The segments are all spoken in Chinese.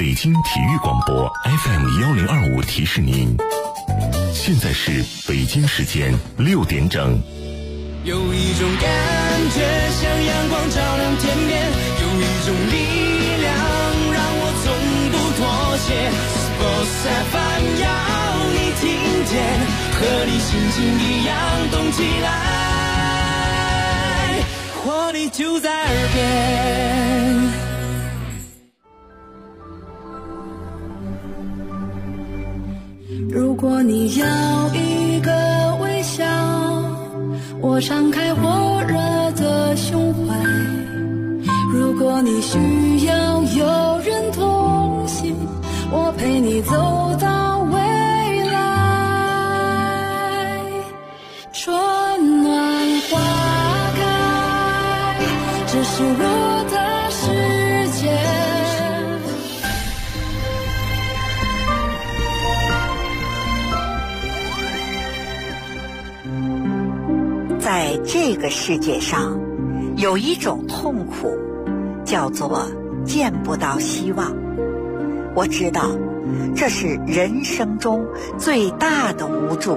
北京体育广播 FM1025提示您，现在是北京时间6点整。 有一种感觉像阳光照亮天边，有一种力量让我从不妥协。Sports FM 要你听见，和你心情一样动起来，活力就在耳边。 如果你要一个微笑，我敞开火热的胸怀。如果你需要有人同行，我陪你走到未来。春暖花开，这是我的世界。 在这个世界上，有一种痛苦，叫做见不到希望。我知道，这是人生中最大的无助。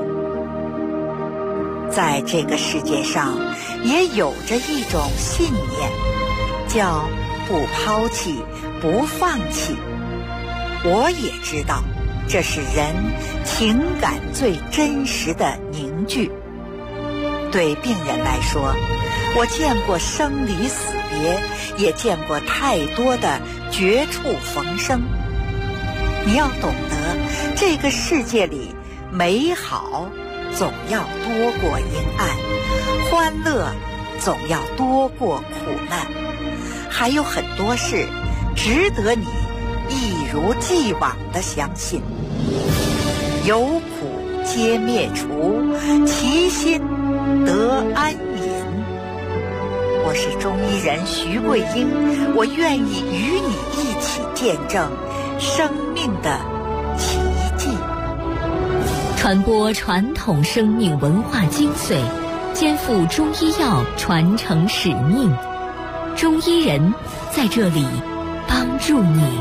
在这个世界上，也有着一种信念，叫不抛弃，不放弃。我也知道，这是人情感最真实的凝聚。对病人来说，我见过生离死别，也见过太多的绝处逢生。你要懂得，这个世界里美好总要多过阴暗，欢乐总要多过苦难，还有很多事值得你一如既往地相信。有苦皆灭除，其心得安隐。我是中医人徐桂英，我愿意与你一起见证生命的奇迹， 传播传统生命文化精髓，肩负中医药传承使命。中医人在这里帮助你，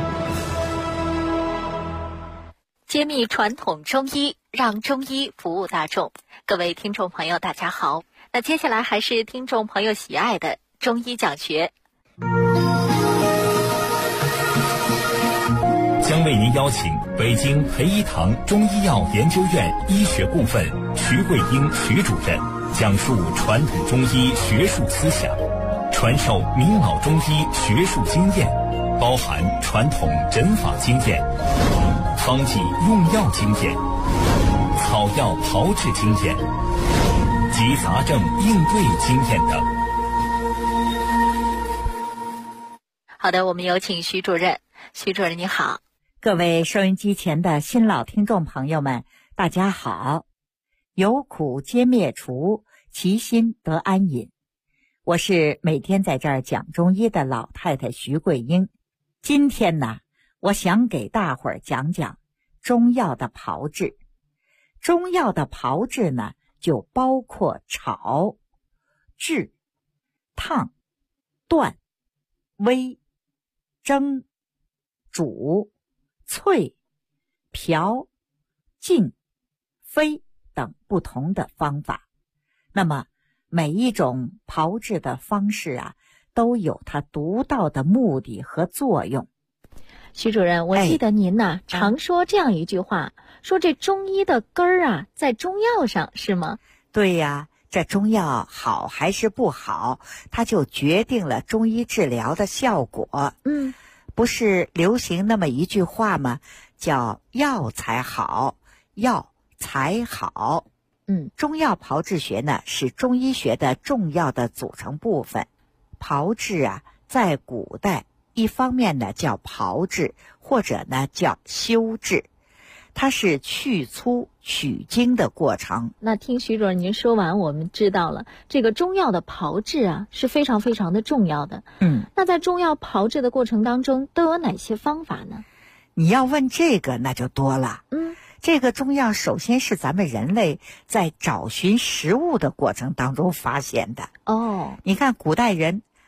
揭秘传统中医，让中医服务大众。各位听众朋友大家好，那接下来还是听众朋友喜爱的中医讲学， 将为您邀请北京培一堂中医药研究院医学部分徐桂英徐主任讲述传统中医学术思想，传授明老中医学术经验，包含传统诊法经验、方剂用药经验、草药炮制经验及杂症应对经验等。 好的，我们有请徐主任。徐主任你好。 各位收音机前的新老听众朋友们，大家好。有苦皆灭除，其心得安隐。我是每天在这儿讲中医的老太太徐桂英。今天呢，我想给大伙儿讲讲中药的炮制。中药的炮制呢，就包括炒、制、烫、断、煨、蒸、煮、淬、瓢、浸、飞等不同的方法。那么每一种炮制的方式啊，都有它独到的目的和作用。 徐主任，我记得您呢，常说这样一句话，说这中医的根儿啊，在中药上，是吗？ 对呀，这中药好还是不好，它就决定了中医治疗的效果。不是流行那么一句话吗？叫药材好，药才好。中药炮制学呢，是中医学的重要的组成部分。炮制啊，在古代一方面呢叫炮制，或者呢叫修制，它是去粗取精的过程。 那听徐主任您说完，我们知道了这个中药的炮制啊是非常非常的重要的。那在中药炮制的过程当中都有哪些方法呢？ 你要问这个那就多了。这个中药首先是咱们人类在找寻食物的过程当中发现的。 哦， 你看古代人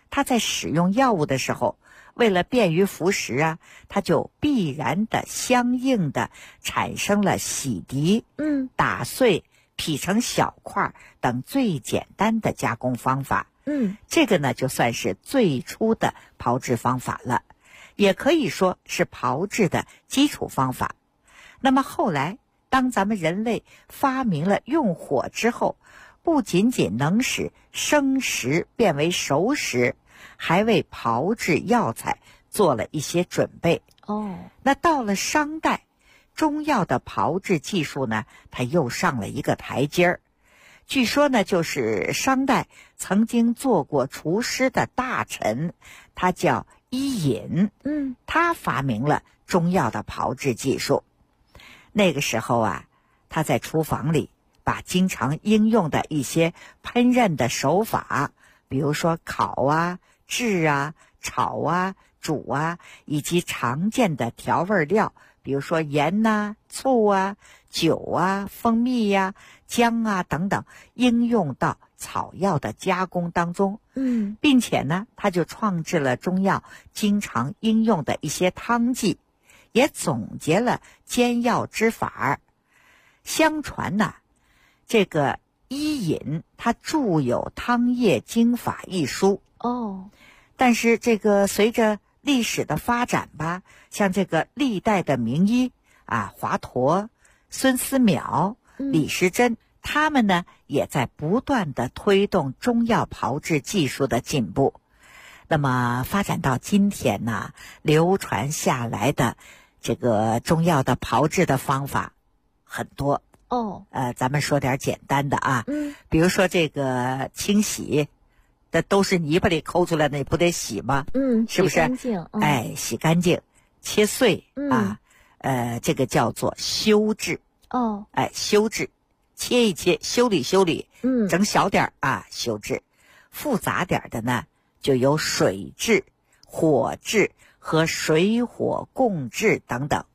他在使用药物的时候，为了便于服食啊，他就必然的相应的产生了洗涤、打碎、劈成小块等最简单的加工方法。这个呢就算是最初的炮制方法了，也可以说是炮制的基础方法。那么后来当咱们人类发明了用火之后，不仅仅能使生食变为熟食，还为炮制药材做了一些准备。那到了商代，中药的炮制技术呢，它又上了一个台阶儿。据说呢，就是商代曾经做过厨师的大臣，他叫伊尹，他发明了中药的炮制技术。那个时候啊，他在厨房里把经常应用的一些烹饪的手法，比如说烤啊、制啊、炒啊、煮啊，以及常见的调味料，比如说盐啊、醋啊、酒啊、蜂蜜呀、姜啊等等，应用到草药的加工当中。并且呢，他就创制了中药经常应用的一些汤剂，也总结了煎药之法。相传呢，这个伊尹他著有《汤液经法》一书。但是这个随着历史的发展吧，像这个历代的名医啊，华佗、孙思邈、李时珍，他们呢也在不断的推动中药炮制技术的进步。那么发展到今天呢，流传下来的这个中药的炮制的方法很多。咱们说点简单的啊，比如说这个清洗，这都是泥巴里抠出来的，你不得洗吗？是不是？ 洗干净。 洗干净，切碎啊，这个叫做修制。修制，切一切，修理修理，整小点啊，修制。复杂点的呢，就有水制、火制和水火共治等等。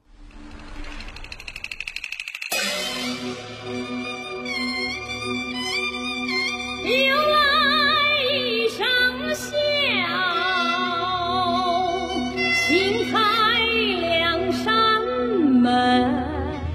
有来一声笑，轻开两扇门。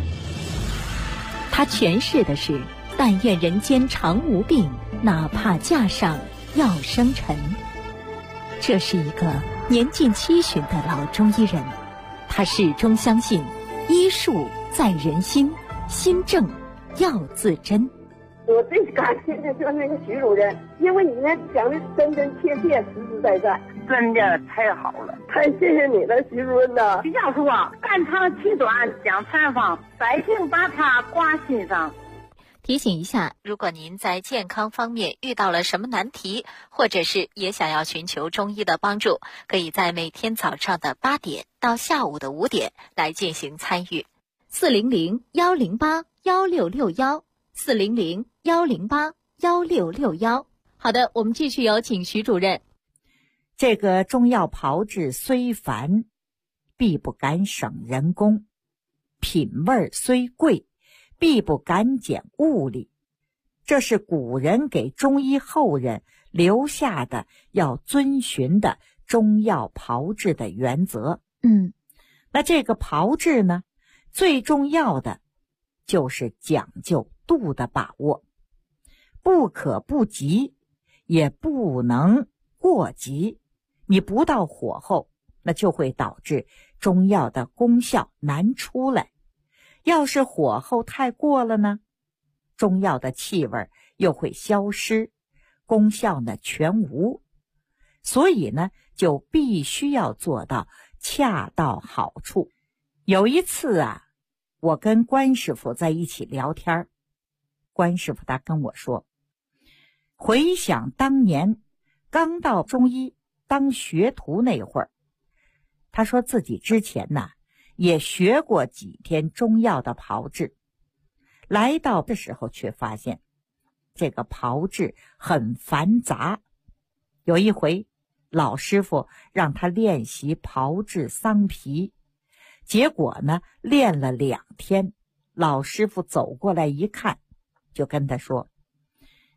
他诠释的是但愿人间常无病，哪怕架上要生尘。这是一个年近70的老中医人，他始终相信医术在人心，心正要自真。 我最感谢的就是那个徐主任，因为你那讲的真真切切、实实在在，真的太好了，太谢谢你了，徐主任呐！徐教授啊，肝长气短讲采访，百姓把他挂心上。 提醒一下，如果您在健康方面遇到了什么难题，或者是也想要寻求中医的帮助，可以在每天早上的8点到下午的5点来进行参与。400-108-1661，400-108-1661。好的，我们继续有请徐主任。 这个中药炮制虽繁，必不敢省人工；品味虽贵，必不敢减物力。这是古人给中医后人留下的要遵循的中药炮制的原则。那这个炮制呢，最重要的就是讲究度的把握，不可不急，也不能过急。你不到火候，那就会导致中药的功效难出来。要是火候太过了呢，中药的气味又会消失，功效呢全无。所以呢，就必须要做到恰到好处。有一次啊，我跟关师傅在一起聊天，关师傅他跟我说，回想当年刚到中医当学徒那会儿，他说自己之前呢也学过几天中药的炮制，来到的时候却发现这个炮制很繁杂。有一回老师傅让他练习炮制桑皮，结果呢练了2天，老师傅走过来一看，就跟他说，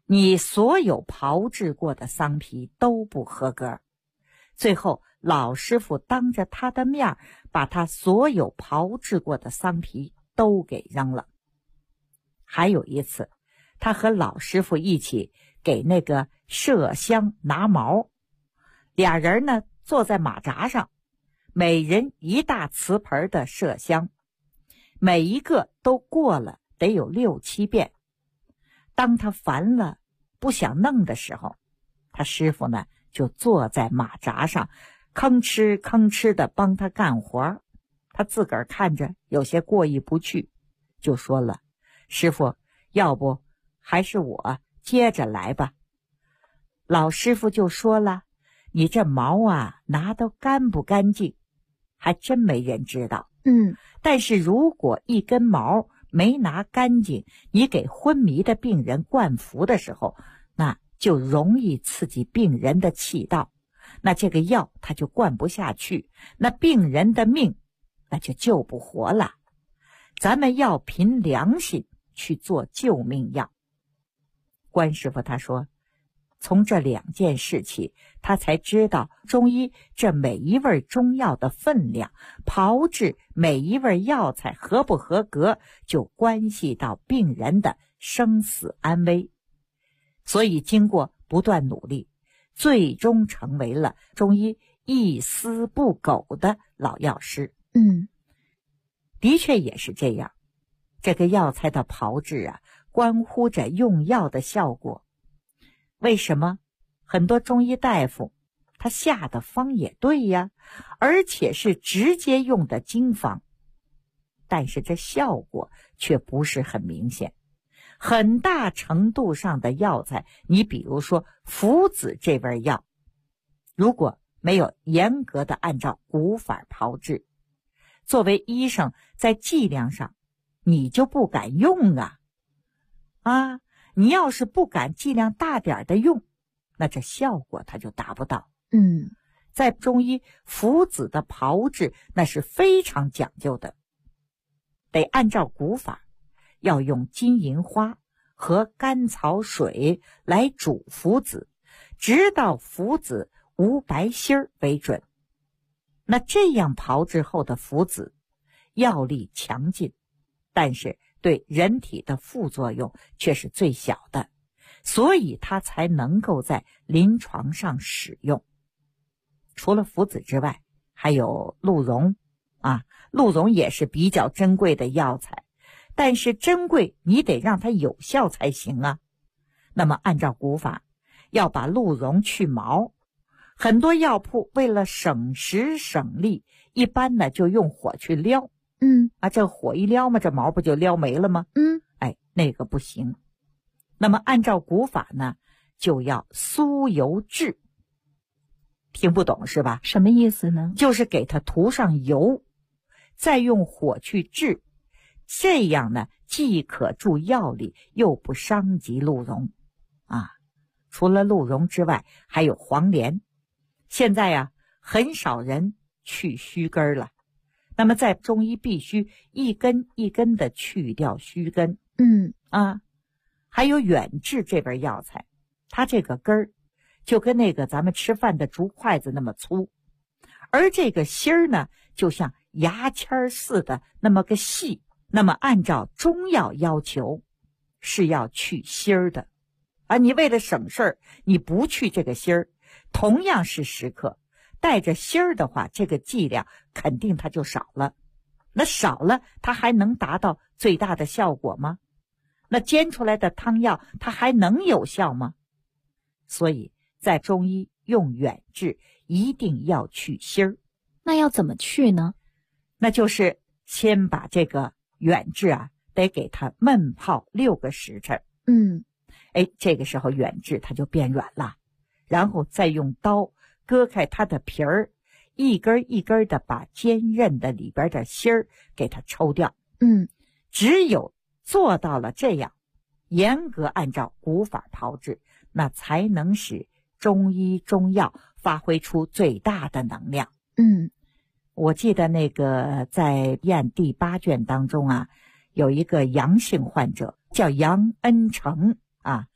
你所有炮制过的桑皮都不合格。最后老师傅当着他的面把他所有炮制过的桑皮都给扔了。还有一次，他和老师傅一起给那个麝香拿毛，俩人呢坐在马扎上，每人一大瓷盆的麝香，每一个都过了得有6、7遍。当他烦了不想弄的时候，他师傅呢就坐在马扎上吭哧吭哧的帮他干活。他自个儿看着有些过意不去，就说了：师傅，要不还是我接着来吧。老师傅就说了：你这毛啊拿得干不干净还真没人知道，但是如果一根毛没拿干净，你给昏迷的病人灌服的时候，那就容易刺激病人的气道，那这个药它就灌不下去，那病人的命那就救不活了。咱们要凭良心去做救命药。关师傅他说，从这2件事起，他才知道中医这每一味中药的分量，炮制每一味药材合不合格，就关系到病人的生死安危。所以经过不断努力，最终成为了中医一丝不苟的老药师。的确也是这样。这个药材的炮制啊，关乎着用药的效果。为什么很多中医大夫他下的方也对呀，而且是直接用的经方，但是这效果却不是很明显。很大程度上的药材，你比如说附子这味药，如果没有严格的按照古法炮制，作为医生在剂量上你就不敢用啊，你要是不敢剂量大点的用，那这效果它就达不到。在中医附子的炮制那是非常讲究的，得按照古法，要用金银花和甘草水来煮附子，直到附子无白心儿为准。那这样炮制后的附子药力强劲，但是对人体的副作用却是最小的，所以它才能够在临床上使用。除了附子之外，还有鹿茸鹿茸也是比较珍贵的药材，但是珍贵你得让它有效才行啊。那么按照古法，要把鹿茸去毛，很多药铺为了省时省力，一般呢就用火去撩。这火一撩嘛，这毛不就撩没了吗？那个不行。那么按照古法呢，就要酥油制。听不懂是吧？ 什么意思呢？ 就是给它涂上油，再用火去制，这样呢既可助药力，又不伤及鹿茸除了鹿茸之外，还有黄连。现在很少人去须根了，那么在中医必须一根一根的去掉须根。还有远志这味药材，它这个根儿就跟那个咱们吃饭的竹筷子那么粗，而这个芯儿呢就像牙签似的那么个细。那么按照中药要求是要去芯儿的你为了省事儿，你不去这个芯儿，同样是10克，带着芯儿的话，这个剂量肯定它就少了。那少了，它还能达到最大的效果吗？那煎出来的汤药它还能有效吗？所以在中医用远志一定要去芯儿。 那要怎么去呢？ 那就是先把这个远志得给它焖泡6个时辰。这个时候远志它就变软了，然后再用刀割开它的皮儿，一根一根的把坚韧的里边的芯儿给它抽掉。只有做到了这样，严格按照古法炮制，那才能使中医中药发挥出最大的能量。我记得那个在验第8卷当中有一个阳性患者叫杨恩成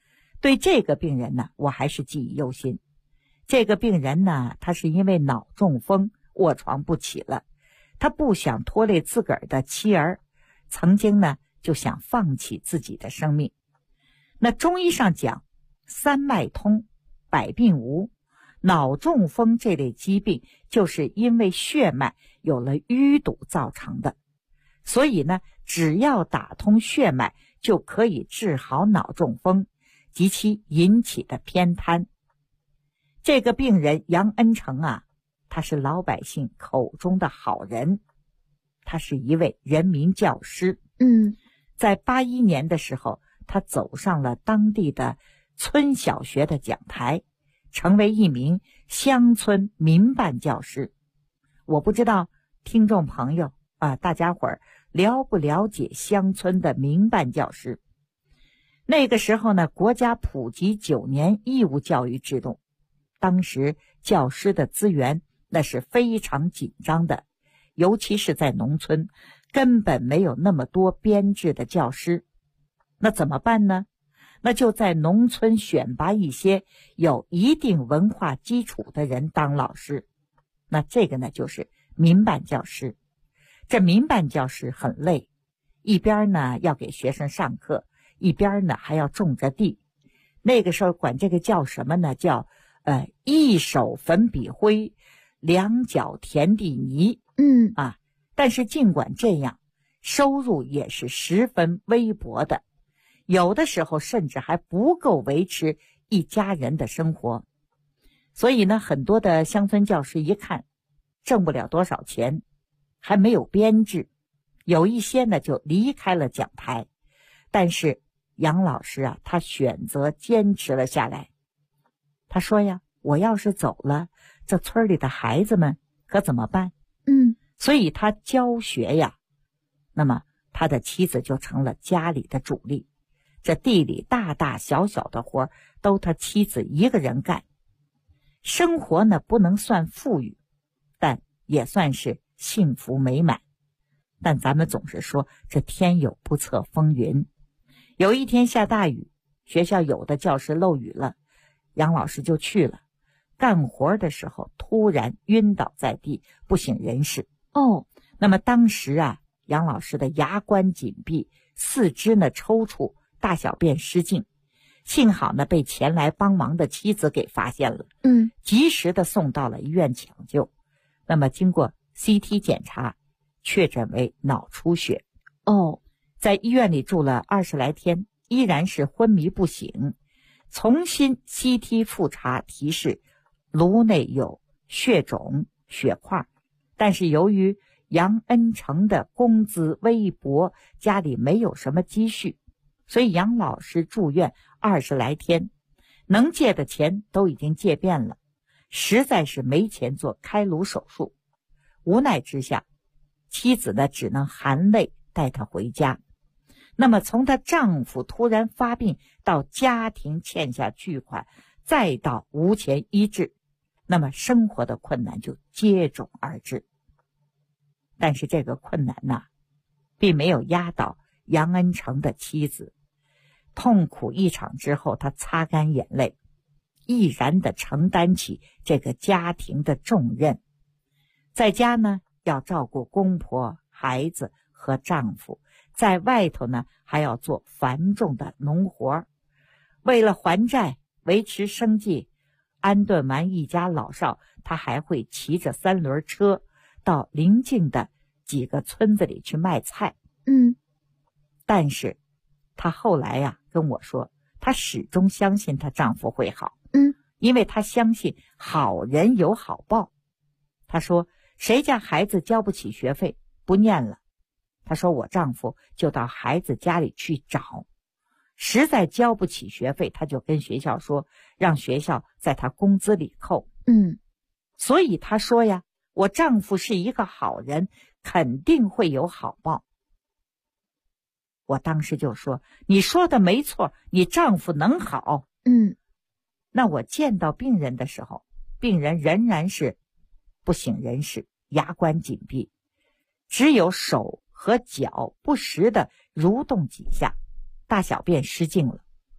对这个病人呢，我还是记忆犹新。这个病人呢，他是因为脑中风卧床不起了，他不想拖累自个儿的妻儿，曾经呢就想放弃自己的生命。那中医上讲，三脉通，百病无。脑中风这类疾病就是因为血脉有了淤堵造成的，所以呢，只要打通血脉，就可以治好脑中风及其引起的偏瘫。这个病人杨恩成啊，他是老百姓口中的好人，他是一位人民教师。在81年的时候，他走上了当地的村小学的讲台，成为一名乡村民办教师。我不知道听众朋友大家伙儿了不了解乡村的民办教师。那个时候呢，国家普及9年义务教育制度，当时教师的资源那是非常紧张的，尤其是在农村，根本没有那么多编制的教师。那怎么办呢？那就在农村选拔一些有一定文化基础的人当老师。那这个呢，就是民办教师。这民办教师很累，一边呢要给学生上课，一边呢还要种着地。那个时候管这个叫什么呢？叫一手粉笔灰，两脚田地泥。但是尽管这样，收入也是十分微薄的，有的时候甚至还不够维持一家人的生活。所以呢，很多的乡村教师一看挣不了多少钱，还没有编制，有一些呢就离开了讲台。但是杨老师啊，他选择坚持了下来。他说呀，我要是走了，这村里的孩子们可怎么办？所以他教学呀，那么他的妻子就成了家里的主力。这地里大大小小的活都他妻子一个人干。生活呢不能算富裕，但也算是幸福美满。但咱们总是说这天有不测风云。有一天下大雨，学校有的教室漏雨了，杨老师就去了。干活的时候突然晕倒在地，不省人事。那么当时啊，杨老师的牙关紧闭，四肢呢抽搐，大小便失禁。幸好呢被前来帮忙的妻子给发现了，及时的送到了医院抢救。那么经过 CT 检查，确诊为脑出血。在医院里住了20来天，依然是昏迷不醒。重新 CT 复查提示颅内有血肿血块，但是由于杨恩成的工资微薄，家里没有什么积蓄，所以杨老师住院20来天，能借的钱都已经借遍了，实在是没钱做开颅手术。无奈之下，妻子呢只能含泪带他回家。那么从她丈夫突然发病，到家庭欠下巨款，再到无钱医治，那么生活的困难就接踵而至。但是这个困难呢，并没有压倒杨恩成的妻子。痛苦一场之后，他擦干眼泪，毅然地承担起这个家庭的重任。在家呢，要照顾公婆、孩子和丈夫，在外头呢，还要做繁重的农活。为了还债，维持生计，安顿完一家老少，他还会骑着3轮车到邻近的几个村子里去卖菜。但是她后来呀跟我说，她始终相信她丈夫会好。因为她相信好人有好报。她说谁家孩子交不起学费不念了，她说我丈夫就到孩子家里去找，实在交不起学费，她就跟学校说，让学校在她工资里扣。所以她说呀，我丈夫是一个好人，肯定会有好报。我当时就说，你说的没错，你丈夫能好。那我见到病人的时候，病人仍然是不省人事，牙关紧闭，只有手和脚不时的蠕动几下，大小便失禁了。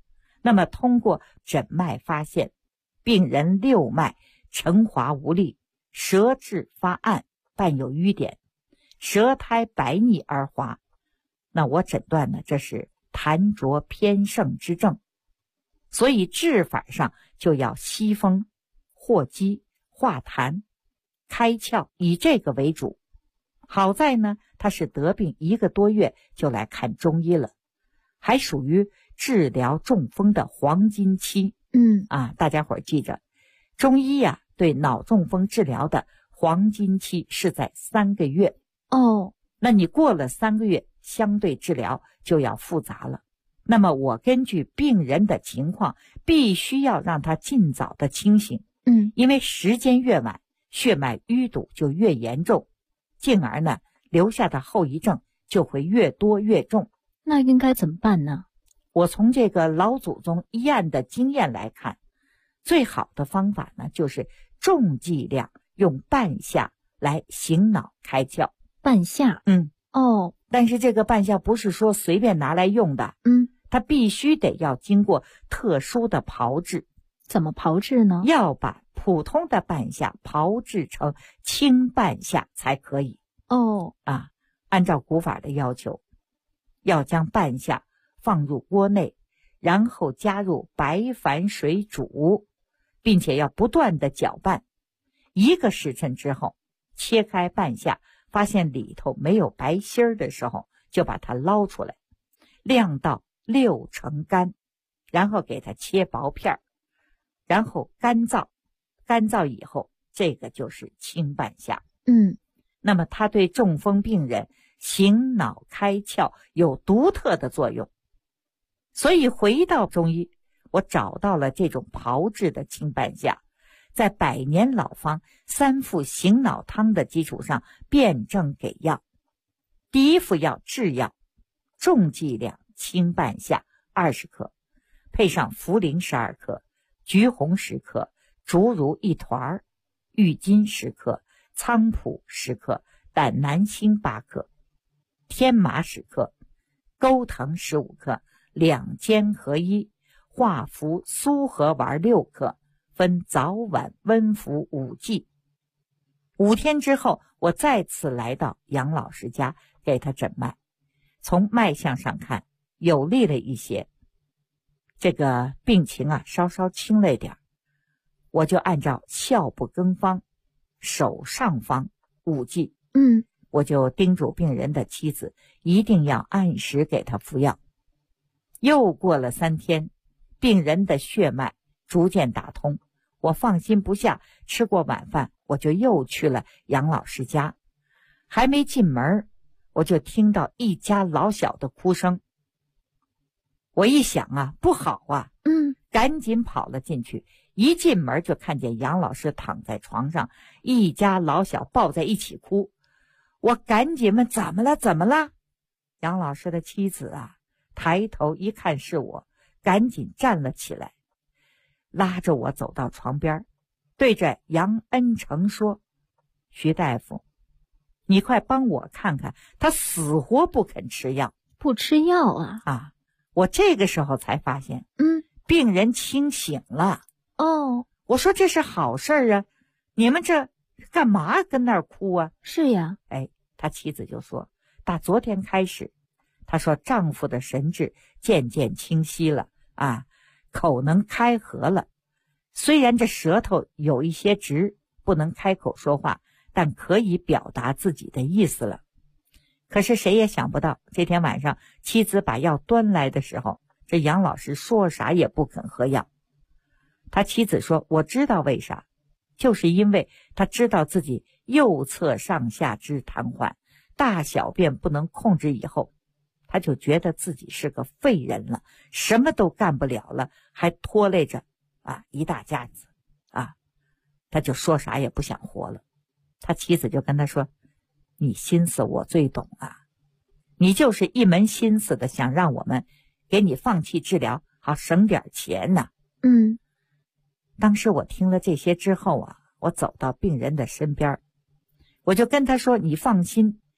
那么通过诊脉发现，病人六脉沉滑无力，舌质发暗，伴有瘀点，舌苔白腻而滑。那我诊断呢，这是痰浊偏盛之症。所以治法上就要息风、和积、化痰、开窍，以这个为主。好在呢，他是得病1个多月就来看中医了，还属于治疗中风的黄金期。大家伙儿记着，中医呀，对脑中风治疗的黄金期是在3个月。那你过了3个月，相对治疗就要复杂了。那么我根据病人的情况，必须要让他尽早的清醒。因为时间越晚，血脉淤堵就越严重，进而呢，留下的后遗症就会越多越重。 那应该怎么办呢？ 我从这个老祖宗医案的经验来看，最好的方法呢，就是重剂量用半夏来醒脑开窍。 半夏？ 但是这个半夏不是说随便拿来用的。它必须得要经过特殊的炮制。 怎么炮制呢？ 要把普通的半夏炮制成清半夏才可以。按照古法的要求，要将半夏放入锅内，然后加入白矾水煮，并且要不断的搅拌。1个时辰之后，切开半夏，发现里头没有白芯儿的时候，就把它捞出来，晾到6成干，然后给它切薄片，然后干燥。干燥以后，这个就是清半夏。那么它对中风病人醒脑开窍有独特的作用。所以回到中医，我找到了这种炮制的清半夏，在百年老方3副醒脑汤的基础上辩证给药。第1副药制药，重剂量清半夏20克，配上茯苓12克、橘红10克、竹茹1团、郁金10克、菖蒲10克、胆南星8克、天麻10克、钩藤15克，2煎合一，化服苏合丸6克，分早晚温服5剂。5天之后，我再次来到杨老师家给他诊脉，从脉象上看有利了一些，这个病情啊稍稍轻了一点，我就按照效不更方，手上方5剂。我就叮嘱病人的妻子一定要按时给他服药。又过了3天，病人的血脉逐渐打通，我放心不下，吃过晚饭我就又去了杨老师家。还没进门，我就听到一家老小的哭声。我一想啊，不好啊，赶紧跑了进去。一进门就看见杨老师躺在床上，一家老小抱在一起哭。我赶紧问怎么了怎么了。杨老师的妻子啊，抬头一看是我，赶紧站了起来，拉着我走到床边，对着杨恩成说：徐大夫，你快帮我看看，他死活不肯吃药。 不吃药啊？ 我这个时候才发现，病人清醒了。我说这是好事啊，你们这干嘛跟那儿哭啊？ 是呀。 他妻子就说，打昨天开始，她说丈夫的神志渐渐清晰了啊，口能开合了，虽然这舌头有一些直，不能开口说话，但可以表达自己的意思了。可是谁也想不到，这天晚上妻子把药端来的时候，这杨老师说啥也不肯喝药。他妻子说，我知道为啥，就是因为他知道自己右侧上下肢瘫痪，大小便不能控制以后，他就觉得自己是个废人了，什么都干不了了，还拖累着一大家子他就说啥也不想活了。他妻子就跟他说，你心思我最懂啊，你就是一门心思的想让我们给你放弃治疗，好省点钱呢。当时我听了这些之后我走到病人的身边，我就跟他说，你放心，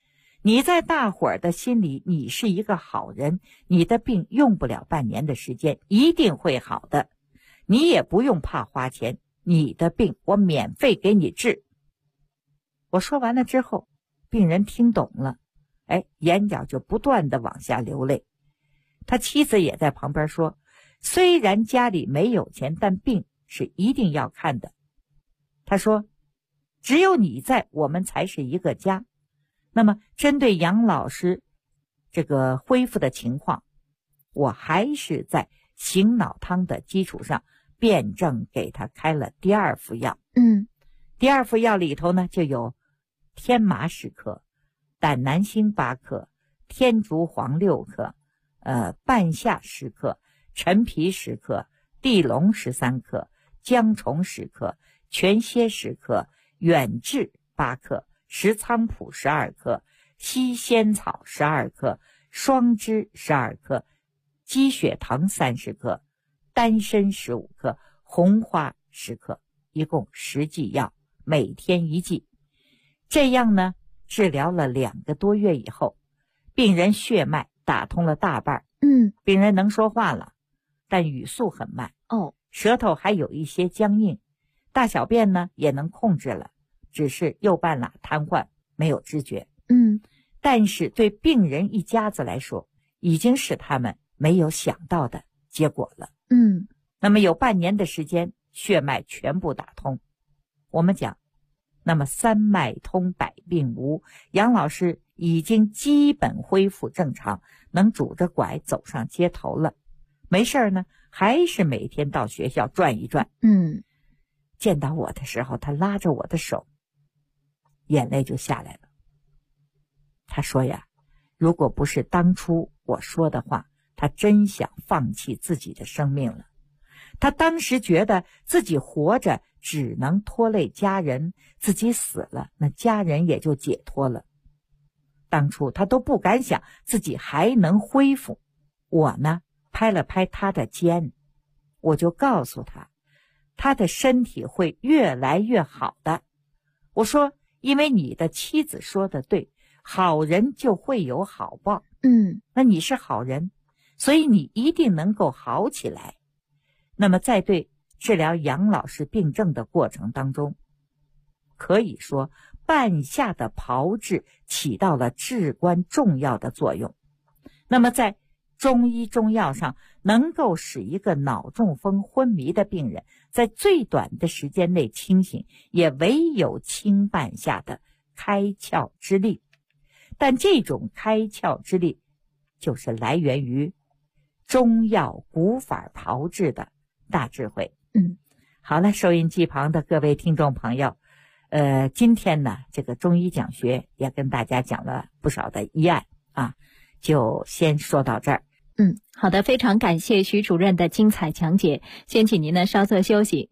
你在大伙儿的心里，你是一个好人，你的病用不了半年的时间，一定会好的。你也不用怕花钱，你的病我免费给你治。我说完了之后，病人听懂了，眼角就不断的往下流泪。他妻子也在旁边说，虽然家里没有钱，但病是一定要看的。他说，只有你在，我们才是一个家。那么针对杨老师这个恢复的情况，我还是在醒脑汤的基础上辩证给他开了第2副药。第2副药里头呢，就有天麻10克、胆南星8克、天竺黄6克、半夏10克、陈皮10克、地龙13克、姜虫10克、全蝎10克、远志8克、石菖蒲12克、西仙草12克、双枝12克、鸡血藤30克、丹参15克、红花10克，一共10剂药，每天1剂。这样呢，治疗了2个多月以后，病人血脉打通了大半，病人能说话了，但语速很慢，舌头还有一些僵硬，大小便呢也能控制了，只是右半拉瘫痪，没有知觉。但是对病人一家子来说，已经是他们没有想到的结果了。那么有半年的时间，血脉全部打通。我们讲，那么3脉通，百病无，杨老师已经基本恢复正常，能拄着拐走上街头了。没事呢，还是每天到学校转一转。见到我的时候，他拉着我的手，眼泪就下来了。他说呀，如果不是当初我说的话，他真想放弃自己的生命了。他当时觉得自己活着只能拖累家人，自己死了，那家人也就解脱了。当初他都不敢想自己还能恢复。我呢，拍了拍他的肩，我就告诉他，他的身体会越来越好的。我说，因为你的妻子说的对，好人就会有好报。那你是好人，所以你一定能够好起来。那么在对治疗杨老师病症的过程当中，可以说半夏的炮制起到了至关重要的作用。那么在中医中药上，能够使一个脑中风昏迷的病人在最短的时间内清醒，也唯有清半夏的开窍之力。但这种开窍之力就是来源于中药古法炮制的大智慧。好了，收音机旁的各位听众朋友，今天呢，这个中医讲学也跟大家讲了不少的医案啊，就先说到这儿。 好的，非常感谢徐主任的精彩讲解，先请您呢稍作休息。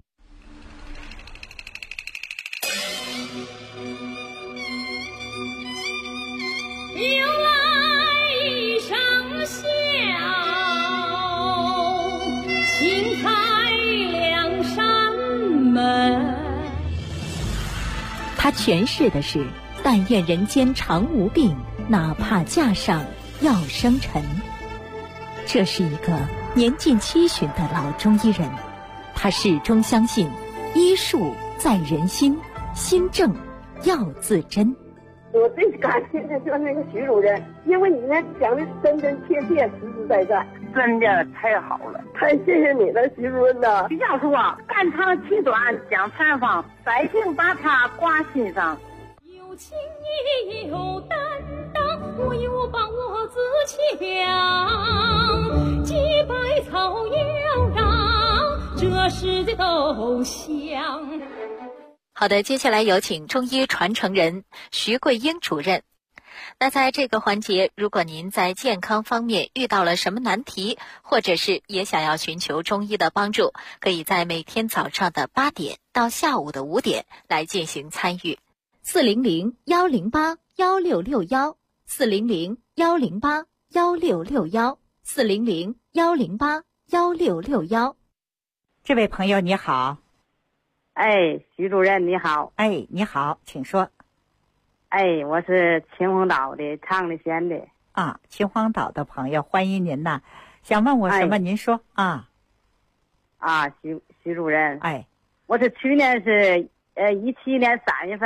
他诠释的是但愿人间常无病，哪怕架上要生尘。这是一个年近70的老中医人，他始终相信医术在人心，心正要自珍。 我最感谢的就是那个徐主任，因为你呢讲的真真切切，实实在在，真的太好了，太谢谢你了，徐主任呐！徐教授啊，肝长气短讲参方，百姓把它挂心上。 有情也有担当，我有把握自强，几百草要让这世界都香。 好的，接下来有请中医传承人徐桂英主任。那在这个环节，如果您在健康方面遇到了什么难题，或者是也想要寻求中医的帮助，可以在每天早上的8点到下午的5点来进行参与。400-108-1661，400-108-1661，400-108-1661。 这位朋友你好。 徐主任你好。 你好，请说。 哎，我是秦皇岛的长乐县的。 啊，秦皇岛的朋友，欢迎您呐！想问我什么？您说啊。 啊，徐主任。 哎， 我是去年是17年3月份